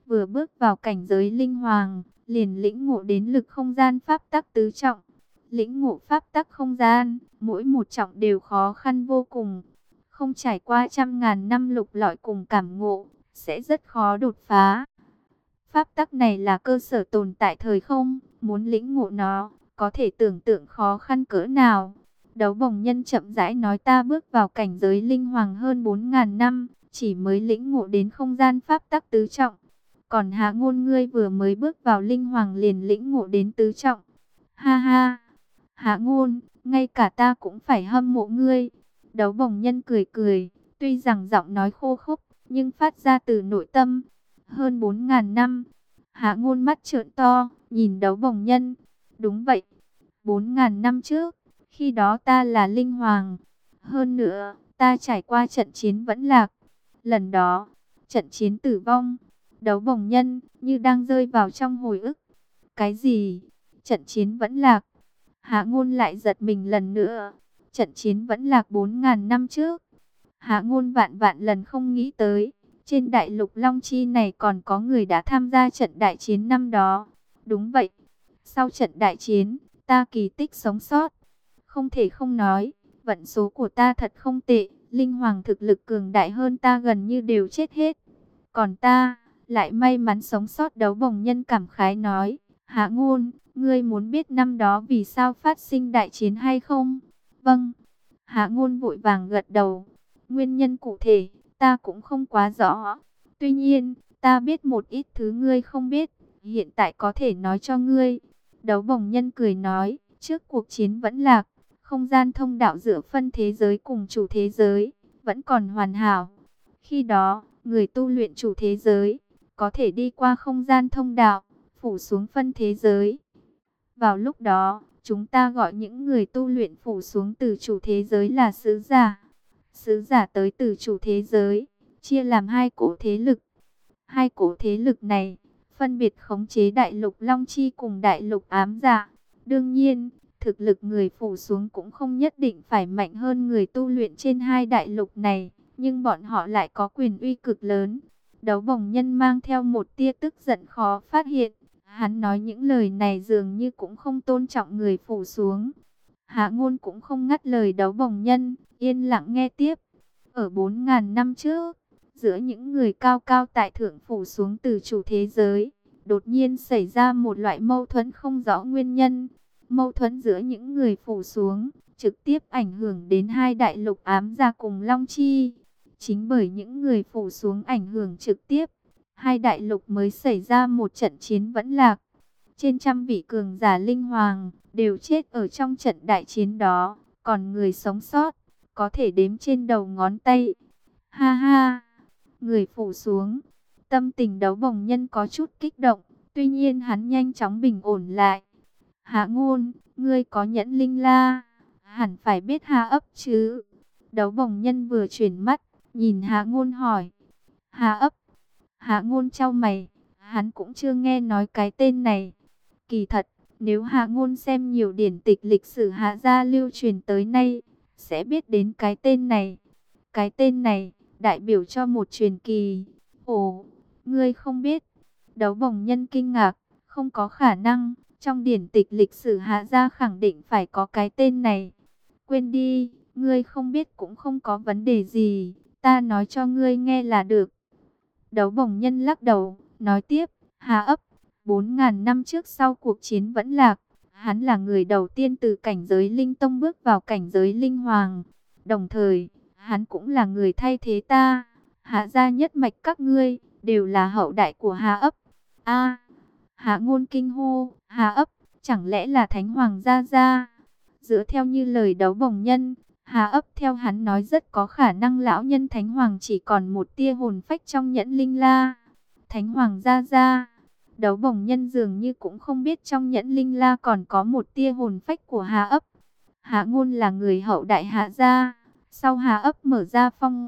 vừa bước vào cảnh giới linh hoàng, liền lĩnh ngộ đến lực không gian pháp tắc tứ trọng. Lĩnh ngộ pháp tắc không gian, mỗi một trọng đều khó khăn vô cùng. Không trải qua trăm ngàn năm lục lọi cùng cảm ngộ, sẽ rất khó đột phá. Pháp tắc này là cơ sở tồn tại thời không, muốn lĩnh ngộ nó, có thể tưởng tượng khó khăn cỡ nào. Đấu Bồng Nhân chậm rãi nói, ta bước vào cảnh giới linh hoàng hơn 4.000 năm, chỉ mới lĩnh ngộ đến không gian pháp tắc tứ trọng. Còn Hạ Ngôn ngươi vừa mới bước vào linh hoàng liền lĩnh ngộ đến tứ trọng. Ha ha, Hạ Ngôn, ngay cả ta cũng phải hâm mộ ngươi. Đấu Bồng Nhân cười cười, tuy rằng giọng nói khô khốc, nhưng phát ra từ nội tâm. Hơn 4.000 năm, Hạ Ngôn mắt trợn to, nhìn Đấu Bồng Nhân. Đúng vậy, 4.000 năm trước, khi đó ta là linh hoàng. Hơn nữa, ta trải qua trận chiến vẫn lạc. Lần đó, trận chiến tử vong. Đấu Bồng Nhân như đang rơi vào trong hồi ức. Cái gì? Trận chiến vẫn lạc? Hạ Ngôn lại giật mình lần nữa. Trận chiến vẫn lạc 4.000 năm trước. Hạ Ngôn vạn vạn lần không nghĩ tới, trên đại lục Long Chi này còn có người đã tham gia trận đại chiến năm đó. Đúng vậy, sau trận đại chiến, ta kỳ tích sống sót. Không thể không nói, vận số của ta thật không tệ, linh hoàng thực lực cường đại hơn ta gần như đều chết hết. Còn ta, lại may mắn sống sót. Đấu Bồng Nhân cảm khái nói, Hạ Ngôn, ngươi muốn biết năm đó vì sao phát sinh đại chiến hay không? Vâng. Hạ Ngôn vội vàng gật đầu. Nguyên nhân cụ thể, ta cũng không quá rõ. Tuy nhiên, ta biết một ít thứ ngươi không biết, hiện tại có thể nói cho ngươi. Đấu Bồng Nhân cười nói, trước cuộc chiến vẫn lạc, không gian thông đạo giữa phân thế giới cùng chủ thế giới, vẫn còn hoàn hảo. Khi đó, người tu luyện chủ thế giới, có thể đi qua không gian thông đạo, phủ xuống phân thế giới. Vào lúc đó, chúng ta gọi những người tu luyện phủ xuống từ chủ thế giới là sứ giả. Sứ giả tới từ chủ thế giới, chia làm hai cỗ thế lực. Hai cỗ thế lực này, phân biệt khống chế đại lục Long Chi cùng đại lục Ám Dạ. Đương nhiên, thực lực người phủ xuống cũng không nhất định phải mạnh hơn người tu luyện trên hai đại lục này, nhưng bọn họ lại có quyền uy cực lớn. Đấu Bồng Nhân mang theo một tia tức giận khó phát hiện. Hắn nói những lời này dường như cũng không tôn trọng người phủ xuống. Hạ Ngôn cũng không ngắt lời Đấu Bồng Nhân, yên lặng nghe tiếp. Ở 4.000 năm trước, giữa những người cao cao tại thượng phủ xuống từ chủ thế giới, đột nhiên xảy ra một loại mâu thuẫn không rõ nguyên nhân. Mâu thuẫn giữa những người phủ xuống, trực tiếp ảnh hưởng đến hai đại lục Ám Dạ cùng Long Chi. Chính bởi những người phủ xuống ảnh hưởng trực tiếp, hai đại lục mới xảy ra một trận chiến vẫn lạc. Trên trăm vị cường giả linh hoàng đều chết ở trong trận đại chiến đó, còn người sống sót có thể đếm trên đầu ngón tay. Ha ha, người phủ xuống. Tâm tình Đấu Bồng Nhân có chút kích động, tuy nhiên hắn nhanh chóng bình ổn lại. Hạ Ngôn, ngươi có nhẫn linh la, hẳn phải biết Hạ Ấp chứ? Đấu Bồng Nhân vừa chuyển mắt, nhìn Hạ Ngôn hỏi. Hạ Ấp? Hạ Ngôn chau mày, hắn cũng chưa nghe nói cái tên này. Kỳ thật, nếu Hạ Ngôn xem nhiều điển tịch lịch sử Hạ gia lưu truyền tới nay, sẽ biết đến cái tên này. Cái tên này đại biểu cho một truyền kỳ. Ồ, ngươi không biết? Đấu Bồng Nhân kinh ngạc, không có khả năng, trong điển tịch lịch sử Hạ gia khẳng định phải có cái tên này. Quên đi, ngươi không biết cũng không có vấn đề gì, ta nói cho ngươi nghe là được. Đấu Bồng Nhân lắc đầu, nói tiếp, Hạ Ấp, 4.000 năm trước sau cuộc chiến vẫn lạc, hắn là người đầu tiên từ cảnh giới linh tông bước vào cảnh giới linh hoàng. Đồng thời, hắn cũng là người thay thế ta. Hạ gia nhất mạch các ngươi, đều là hậu đại của Hạ Ấp. A, Hạ Ngôn kinh hô, Hạ Ấp, chẳng lẽ là Thánh Hoàng gia gia? Dựa theo như lời Đấu Bồng Nhân, Hạ Ấp theo hắn nói rất có khả năng lão nhân Thánh Hoàng chỉ còn một tia hồn phách trong nhẫn linh la. Thánh Hoàng gia gia. Đấu Bồng Nhân dường như cũng không biết trong nhẫn linh la còn có một tia hồn phách của Hạ Ấp. Hạ Ngôn là người hậu đại Hạ gia, sau Hạ Ấp mở ra phong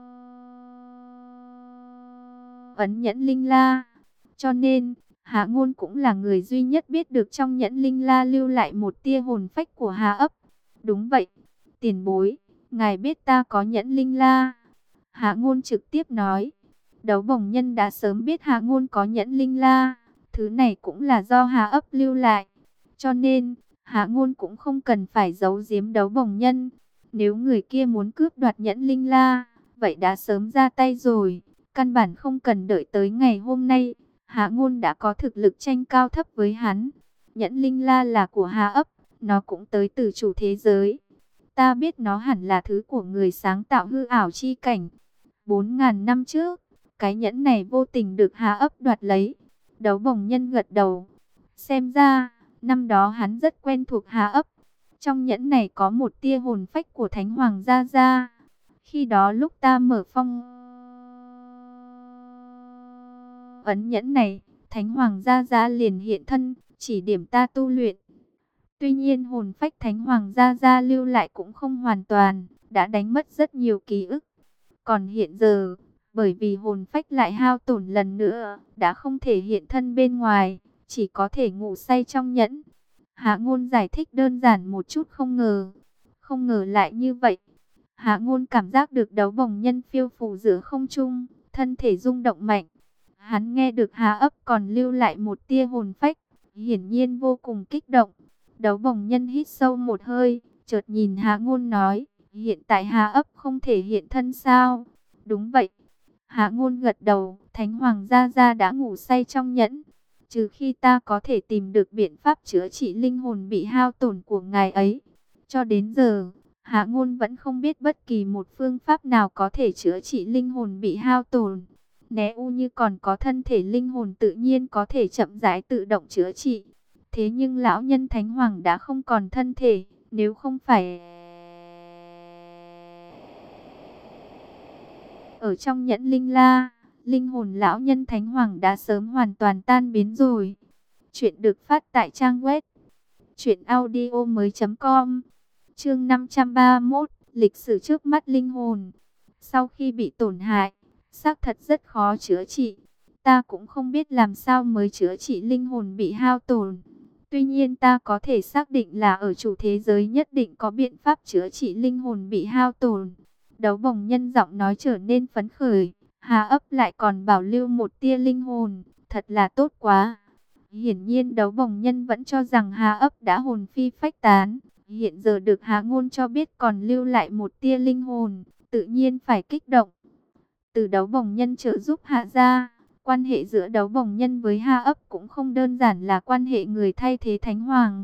ấn nhẫn linh la, cho nên Hạ Ngôn cũng là người duy nhất biết được trong nhẫn linh la lưu lại một tia hồn phách của Hạ Ấp. Đúng vậy, tiền bối, ngài biết ta có nhẫn linh la. Hạ Ngôn trực tiếp nói. Đấu Bồng Nhân đã sớm biết Hạ Ngôn có nhẫn linh la, thứ này cũng là do Hạ Ấp lưu lại, cho nên Hạ Ngôn cũng không cần phải giấu giếm Đấu Bồng Nhân. Nếu người kia muốn cướp đoạt nhẫn linh la, vậy đã sớm ra tay rồi, căn bản không cần đợi tới ngày hôm nay. Hạ Ngôn đã có thực lực tranh cao thấp với hắn. Nhẫn linh la là của Hạ Ấp, nó cũng tới từ chủ thế giới. Ta biết nó hẳn là thứ của người sáng tạo hư ảo chi cảnh. 4.000 năm trước, cái nhẫn này vô tình được Hạ Ấp đoạt lấy. Đấu Bồng Nhân gật đầu. Xem ra, năm đó hắn rất quen thuộc Hạ Ấp. Trong nhẫn này có một tia hồn phách của Thánh Hoàng Gia Gia. Khi đó lúc ta mở phong ấn nhẫn này, Thánh Hoàng Gia Gia liền hiện thân, chỉ điểm ta tu luyện. Tuy nhiên hồn phách Thánh Hoàng Gia Gia lưu lại cũng không hoàn toàn, đã đánh mất rất nhiều ký ức. Còn hiện giờ, bởi vì hồn phách lại hao tổn lần nữa, đã không thể hiện thân bên ngoài, chỉ có thể ngủ say trong nhẫn. Hạ Ngôn giải thích đơn giản một chút, không ngờ lại như vậy. Hạ Ngôn cảm giác được Đấu Bồng Nhân phiêu phù giữa không trung, thân thể rung động mạnh. Hắn nghe được Hạ Ấp còn lưu lại một tia hồn phách, hiển nhiên vô cùng kích động. Đấu Bồng Nhân hít sâu một hơi, chợt nhìn Hạ Ngôn nói, hiện tại Hạ Ấp không thể hiện thân sao? Đúng vậy. Hạ Ngôn gật đầu, Thánh Hoàng Gia Gia đã ngủ say trong nhẫn. Trừ khi ta có thể tìm được biện pháp chữa trị linh hồn bị hao tổn của ngài ấy. Cho đến giờ, Hạ Ngôn vẫn không biết bất kỳ một phương pháp nào có thể chữa trị linh hồn bị hao tổn. Nếu như còn có thân thể linh hồn tự nhiên có thể chậm rãi tự động chữa trị. Thế nhưng lão nhân Thánh Hoàng đã không còn thân thể, nếu không phải ở trong nhẫn linh la, linh hồn lão nhân Thánh Hoàng đã sớm hoàn toàn tan biến rồi. Chuyện được phát tại trang web truyệnaudiomoi.com. Chương 531, lịch sử trước mắt linh hồn. Sau khi bị tổn hại, xác thật rất khó chữa trị. Ta cũng không biết làm sao mới chữa trị linh hồn bị hao tổn. Tuy nhiên ta có thể xác định là ở chủ thế giới nhất định có biện pháp chữa trị linh hồn bị hao tổn. Đấu Bồng Nhân giọng nói trở nên phấn khởi. Hạ Ấp lại còn bảo lưu một tia linh hồn, thật là tốt quá. Hiển nhiên Đấu Bồng Nhân vẫn cho rằng Hạ Ấp đã hồn phi phách tán. Hiện giờ được Hạ Ngôn cho biết còn lưu lại một tia linh hồn, tự nhiên phải kích động. Từ Đấu Bồng Nhân trợ giúp Hạ gia, quan hệ giữa Đấu Bồng Nhân với Hạ Ấp cũng không đơn giản là quan hệ người thay thế Thánh Hoàng.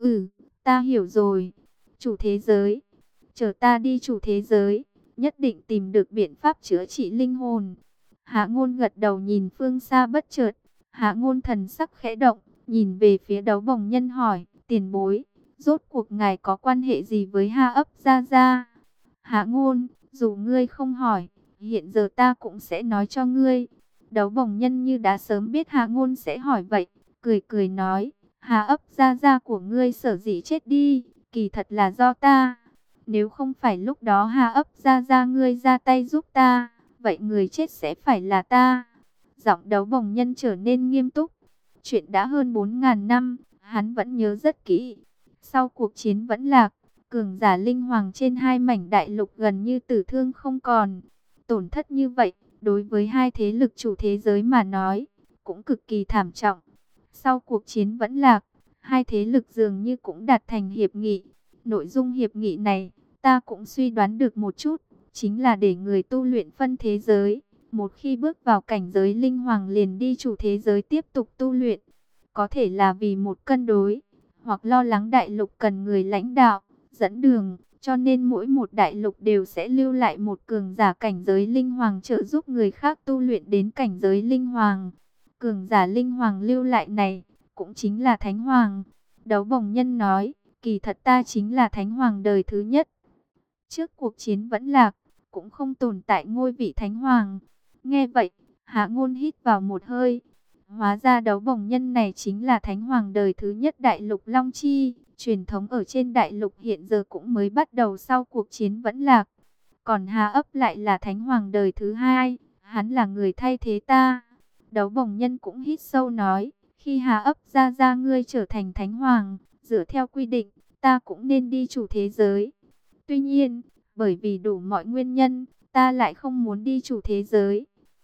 Ta hiểu rồi. Chủ thế giới. Chờ ta đi chủ thế giới, nhất định tìm được biện pháp chữa trị linh hồn. Hạ Ngôn gật đầu nhìn phương xa bất chợt. Hạ Ngôn thần sắc khẽ động, nhìn về phía Đấu Bồng Nhân hỏi, tiền bối, rốt cuộc ngài có quan hệ gì với Hạ Ấp Gia Gia? Hạ Ngôn, dù ngươi không hỏi, hiện giờ ta cũng sẽ nói cho ngươi. Đấu Bồng Nhân như đã sớm biết Hạ Ngôn sẽ hỏi vậy, cười cười nói, Hạ Ấp Gia Gia của ngươi sở dĩ chết đi, kỳ thật là do ta. Nếu không phải lúc đó Hạ Ấp Gia Gia ngươi ra tay giúp ta, vậy người chết sẽ phải là ta. Giọng Đấu Bồng Nhân trở nên nghiêm túc. Chuyện đã hơn 4.000 năm, hắn vẫn nhớ rất kỹ. Sau cuộc chiến Vẫn Lạc, cường giả linh hoàng trên hai mảnh đại lục gần như tử thương không còn. Tổn thất như vậy, đối với hai thế lực chủ thế giới mà nói, cũng cực kỳ thảm trọng. Sau cuộc chiến Vẫn Lạc, hai thế lực dường như cũng đạt thành hiệp nghị. Nội dung hiệp nghị này, ta cũng suy đoán được một chút, chính là để người tu luyện phân thế giới. Một khi bước vào cảnh giới linh hoàng liền đi chủ thế giới tiếp tục tu luyện. Có thể là vì một cân đối, hoặc lo lắng đại lục cần người lãnh đạo, dẫn đường, cho nên mỗi một đại lục đều sẽ lưu lại một cường giả cảnh giới linh hoàng trợ giúp người khác tu luyện đến cảnh giới linh hoàng. Cường giả linh hoàng lưu lại này, cũng chính là Thánh Hoàng. Đấu Bồng Nhân nói, kỳ thật ta chính là Thánh Hoàng đời thứ nhất. Trước cuộc chiến Vẫn Lạc, cũng không tồn tại ngôi vị Thánh Hoàng. Nghe vậy, Hạ Ngôn hít vào một hơi. Hóa ra Đấu Bồng Nhân này chính là Thánh Hoàng đời thứ nhất đại lục Long Chi. Truyền thống ở trên đại lục hiện giờ cũng mới bắt đầu sau cuộc chiến Vẫn Lạc. Còn Hạ Ấp lại là Thánh Hoàng đời thứ hai. Hắn là người thay thế ta. Đấu Bồng Nhân cũng hít sâu nói. Khi Hạ Ấp Gia ngươi trở thành Thánh Hoàng, dựa theo quy định, ta cũng nên đi chủ thế giới. Tuy nhiên, bởi vì đủ mọi nguyên nhân, ta lại không muốn đi chủ thế giới.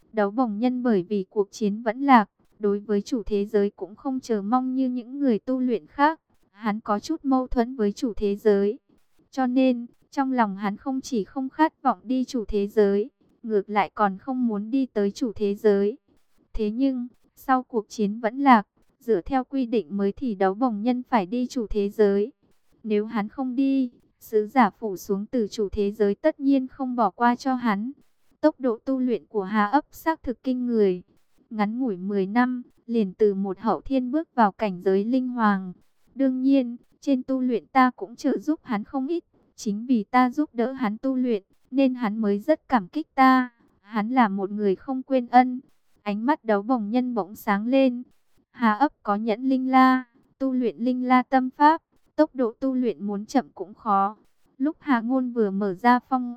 Đấu bồng nhân bởi vì cuộc chiến vẫn lạc, đối với chủ thế giới cũng không chờ mong như những người tu luyện khác. Hắn có chút mâu thuẫn với chủ thế giới. Cho nên, trong lòng hắn không chỉ không khát vọng đi chủ thế giới, ngược lại còn không muốn đi tới chủ thế giới. Thế nhưng, sau cuộc chiến vẫn lạc, dựa theo quy định mới thì đấu bồng nhân phải đi chủ thế giới. Nếu hắn không đi, sứ giả phủ xuống từ chủ thế giới tất nhiên không bỏ qua cho hắn. Tốc độ tu luyện của Hà Ấp xác thực kinh người. Ngắn ngủi 10 năm, liền từ một hậu thiên bước vào cảnh giới linh hoàng. Đương nhiên, trên tu luyện ta cũng trợ giúp hắn không ít. Chính vì ta giúp đỡ hắn tu luyện, nên hắn mới rất cảm kích ta. Hắn là một người không quên ân. Ánh mắt đấu bồng nhân bỗng sáng lên. Hà Ấp có nhẫn linh la, tu luyện linh la tâm pháp. Tốc độ tu luyện muốn chậm cũng khó. Lúc Hà Ngôn vừa mở ra phong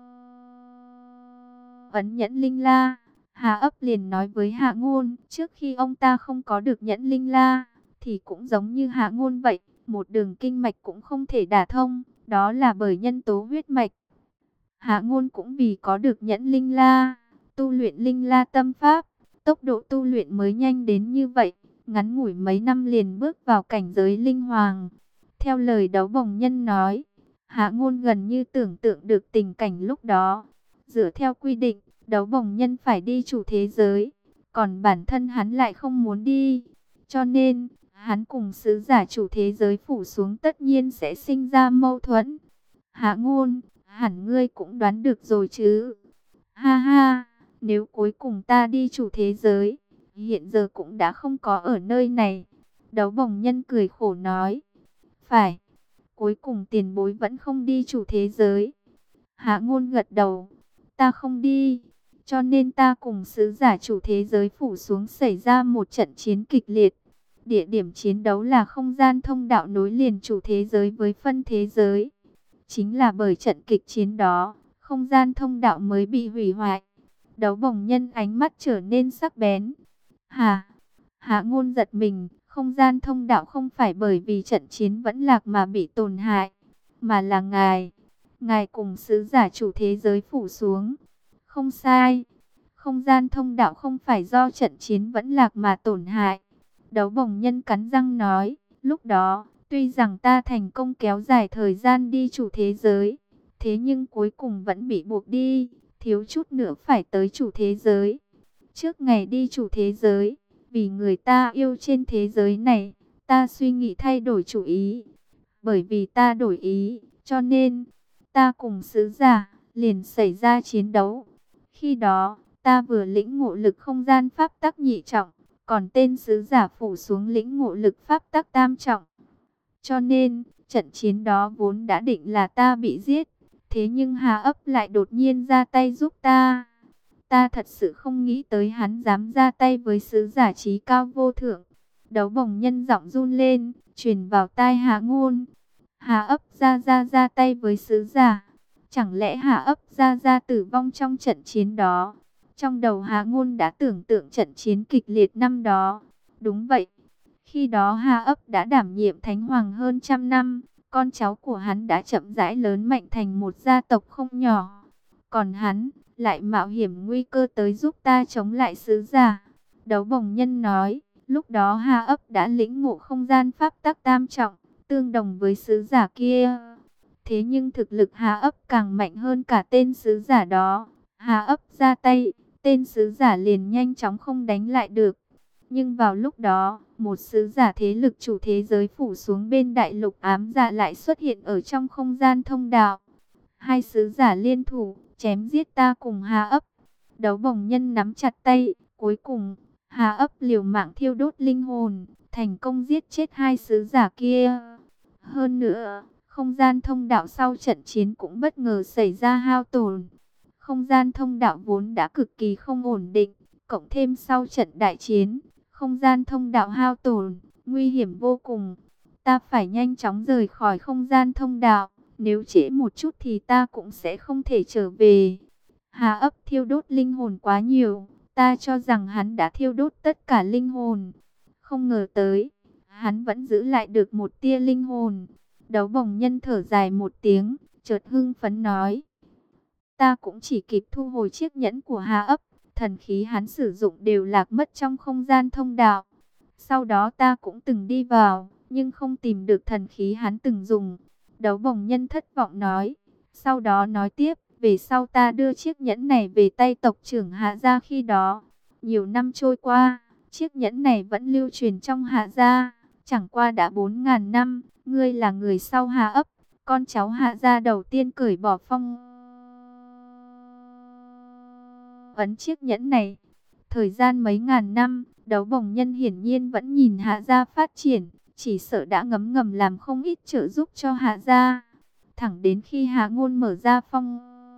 ấn nhẫn linh la, Hà Ấp liền nói với Hạ Ngôn, trước khi ông ta không có được nhẫn linh la, thì cũng giống như Hạ Ngôn vậy, một đường kinh mạch cũng không thể đả thông, đó là bởi nhân tố huyết mạch. Hạ Ngôn cũng vì có được nhẫn linh la, tu luyện linh la tâm pháp, tốc độ tu luyện mới nhanh đến như vậy, ngắn ngủi mấy năm liền bước vào cảnh giới linh hoàng. Theo lời đấu bồng nhân nói, Hạ Ngôn gần như tưởng tượng được tình cảnh lúc đó. Dựa theo quy định, đấu bồng nhân phải đi chủ thế giới, còn bản thân hắn lại không muốn đi. Cho nên, hắn cùng sứ giả chủ thế giới phủ xuống tất nhiên sẽ sinh ra mâu thuẫn. Hạ Ngôn, hẳn ngươi cũng đoán được rồi chứ. Ha ha, nếu cuối cùng ta đi chủ thế giới, hiện giờ cũng đã không có ở nơi này. Đấu bồng nhân cười khổ nói. Phải, cuối cùng tiền bối vẫn không đi chủ thế giới. Hạ Ngôn gật đầu. Ta không đi, cho nên ta cùng sứ giả chủ thế giới phủ xuống xảy ra một trận chiến kịch liệt. Địa điểm chiến đấu là không gian thông đạo nối liền chủ thế giới với phân thế giới. Chính là bởi trận kịch chiến đó, không gian thông đạo mới bị hủy hoại. Đấu bồng nhân ánh mắt trở nên sắc bén. Hạ Ngôn giật mình, không gian thông đạo không phải bởi vì trận chiến vẫn lạc mà bị tổn hại, mà là ngài cùng sứ giả chủ thế giới phủ xuống. Không sai, không gian thông đạo không phải do trận chiến vẫn lạc mà tổn hại. Đấu bồng nhân cắn răng nói, lúc đó, tuy rằng ta thành công kéo dài thời gian đi chủ thế giới, thế nhưng cuối cùng vẫn bị buộc đi, thiếu chút nữa phải tới chủ thế giới. Trước ngày đi chủ thế giới, vì người ta yêu trên thế giới này, ta suy nghĩ thay đổi chủ ý. Bởi vì ta đổi ý, cho nên, ta cùng sứ giả, liền xảy ra chiến đấu. Khi đó, ta vừa lĩnh ngộ lực không gian pháp tắc nhị trọng, còn tên sứ giả phủ xuống lĩnh ngộ lực pháp tắc tam trọng. Cho nên, trận chiến đó vốn đã định là ta bị giết. Thế nhưng Hà Ấp lại đột nhiên ra tay giúp ta. Ta thật sự không nghĩ tới hắn dám ra tay với sứ giả trí cao vô thượng. Đấu bồng nhân giọng run lên, truyền vào tai Hạ Ngôn. Hà Ấp ra tay với sứ giả. Chẳng lẽ Hà Ấp ra tử vong trong trận chiến đó? Trong đầu Hạ Ngôn đã tưởng tượng trận chiến kịch liệt năm đó. Đúng vậy. Khi đó Hà Ấp đã đảm nhiệm thánh hoàng hơn 100 năm. Con cháu của hắn đã chậm rãi lớn mạnh thành một gia tộc không nhỏ. Còn hắn lại mạo hiểm nguy cơ tới giúp ta chống lại sứ giả. Đấu bồng nhân nói, lúc đó Hà Ấp đã lĩnh ngộ không gian pháp tắc tam trọng, tương đồng với sứ giả kia. Thế nhưng thực lực Hà Ấp càng mạnh hơn cả tên sứ giả đó. Hà Ấp ra tay, tên sứ giả liền nhanh chóng không đánh lại được. Nhưng vào lúc đó, một sứ giả thế lực chủ thế giới phủ xuống bên đại lục ám dạ lại xuất hiện ở trong không gian thông đạo. Hai sứ giả liên thủ, chém giết ta cùng Hà Ấp. Đấu bồng nhân nắm chặt tay, cuối cùng, Hà Ấp liều mạng thiêu đốt linh hồn, thành công giết chết hai sứ giả kia. Hơn nữa, không gian thông đạo sau trận chiến cũng bất ngờ xảy ra hao tổn. Không gian thông đạo vốn đã cực kỳ không ổn định, cộng thêm sau trận đại chiến, không gian thông đạo hao tổn, nguy hiểm vô cùng. Ta phải nhanh chóng rời khỏi không gian thông đạo, nếu trễ một chút thì ta cũng sẽ không thể trở về. Hà Ấp thiêu đốt linh hồn quá nhiều, ta cho rằng hắn đã thiêu đốt tất cả linh hồn. Không ngờ tới, hắn vẫn giữ lại được một tia linh hồn. Đấu bồng nhân thở dài một tiếng, chợt hưng phấn nói. Ta cũng chỉ kịp thu hồi chiếc nhẫn của Hà Ấp, thần khí hắn sử dụng đều lạc mất trong không gian thông đạo. Sau đó ta cũng từng đi vào, nhưng không tìm được thần khí hắn từng dùng. Đấu Bồng Nhân thất vọng nói. Sau đó nói tiếp, về sau ta đưa chiếc nhẫn này về tay tộc trưởng Hạ gia khi đó. Nhiều năm trôi qua, chiếc nhẫn này vẫn lưu truyền trong Hạ gia. Chẳng qua đã 4.000 năm, ngươi là người sau Hạ ấp, con cháu Hạ gia đầu tiên cởi bỏ phong ấn chiếc nhẫn này. Thời gian mấy ngàn năm, Đấu Bồng Nhân hiển nhiên vẫn nhìn Hạ gia phát triển, chỉ sợ đã ngấm ngầm làm không ít trợ giúp cho Hạ gia. Thẳng đến khi Hạ Ngôn mở ra phong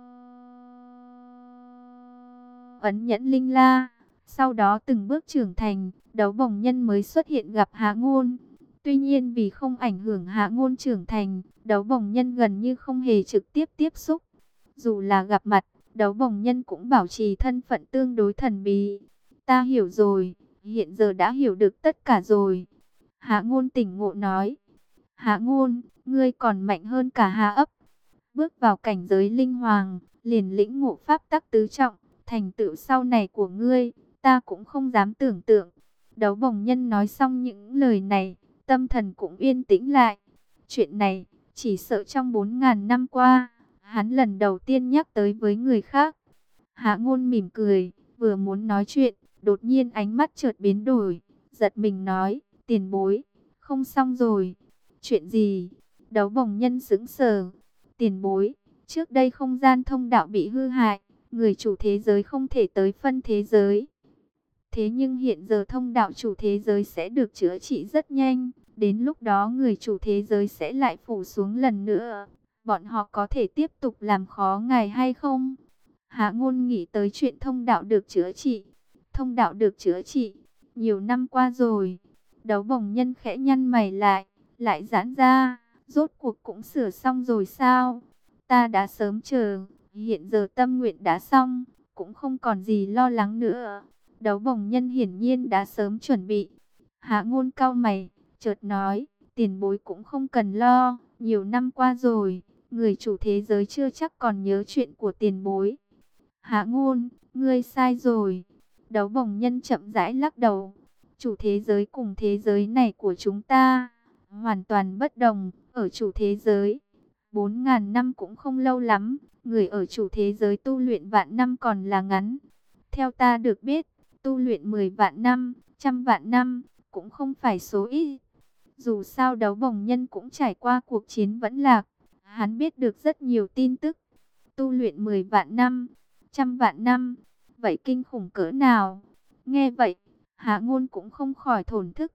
ấn nhẫn linh la, sau đó từng bước trưởng thành, Đấu Bồng Nhân mới xuất hiện gặp Hạ Ngôn. Tuy nhiên vì không ảnh hưởng Hạ Ngôn trưởng thành, Đấu Bồng Nhân gần như không hề trực tiếp tiếp xúc. Dù là gặp mặt, Đấu Bồng Nhân cũng bảo trì thân phận tương đối thần bí. Ta hiểu rồi, hiện giờ đã hiểu được tất cả rồi. Hạ Ngôn tỉnh ngộ nói. Hạ Ngôn, ngươi còn mạnh hơn cả Hạ ấp. Bước vào cảnh giới linh hoàng, liền lĩnh ngộ pháp tắc tứ trọng, thành tựu sau này của ngươi, ta cũng không dám tưởng tượng. Đấu Bồng Nhân nói xong những lời này, tâm thần cũng yên tĩnh lại. Chuyện này, chỉ sợ trong 4.000 năm qua, hắn lần đầu tiên nhắc tới với người khác. Hạ Ngôn mỉm cười, vừa muốn nói chuyện, đột nhiên ánh mắt chợt biến đổi, giật mình nói, tiền bối, không xong rồi. Chuyện gì? Đấu Bồng Nhân sững sờ. Tiền bối, trước đây không gian thông đạo bị hư hại, người chủ thế giới không thể tới phân thế giới. Thế nhưng hiện giờ thông đạo chủ thế giới sẽ được chữa trị rất nhanh, đến lúc đó người chủ thế giới sẽ lại phủ xuống lần nữa. Bọn họ có thể tiếp tục làm khó ngài hay không? Hạ Ngôn nghĩ tới chuyện thông đạo được chữa trị. Thông đạo được chữa trị, nhiều năm qua rồi. Đấu Bồng Nhân khẽ nhăn mày lại giãn ra. Rốt cuộc cũng sửa xong rồi sao? Ta đã sớm chờ, hiện giờ tâm nguyện đã xong, cũng không còn gì lo lắng nữa. Đấu Bồng Nhân hiển nhiên đã sớm chuẩn bị. Hạ Ngôn cau mày, chợt nói, tiền bối cũng không cần lo, nhiều năm qua rồi, người chủ thế giới chưa chắc còn nhớ chuyện của tiền bối. Hạ Ngôn, ngươi sai rồi. Đấu Bồng Nhân chậm rãi lắc đầu. Chủ thế giới cùng thế giới này của chúng ta hoàn toàn bất đồng. Ở chủ thế giới, 4.000 năm cũng không lâu lắm. Người ở chủ thế giới tu luyện vạn năm còn là ngắn. Theo ta được biết, tu luyện 10 vạn năm, 100 vạn năm cũng không phải số ít. Dù sao Đấu Bồng Nhân cũng trải qua cuộc chiến vẫn lạc, hắn biết được rất nhiều tin tức. Tu luyện 10 vạn năm, 100 vạn năm, vậy kinh khủng cỡ nào? Nghe vậy, Hạ Ngôn cũng không khỏi thổn thức.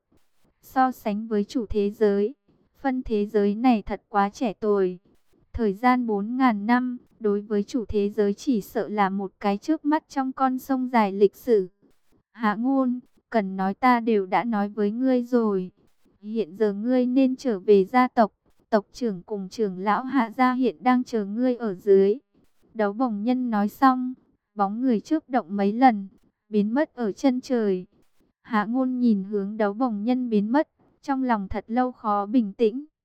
So sánh với chủ thế giới, phân thế giới này thật quá trẻ tuổi. Thời gian 4.000 năm, đối với chủ thế giới chỉ sợ là một cái chớp mắt trong con sông dài lịch sử. Hạ Ngôn, cần nói ta đều đã nói với ngươi rồi. Hiện giờ ngươi nên trở về gia tộc. Tộc trưởng cùng trưởng lão Hạ gia hiện đang chờ ngươi ở dưới. Đấu Bồng Nhân nói xong, bóng người chớp động mấy lần, biến mất ở chân trời. Hạ Ngôn nhìn hướng Đấu Bồng Nhân biến mất, trong lòng thật lâu khó bình tĩnh.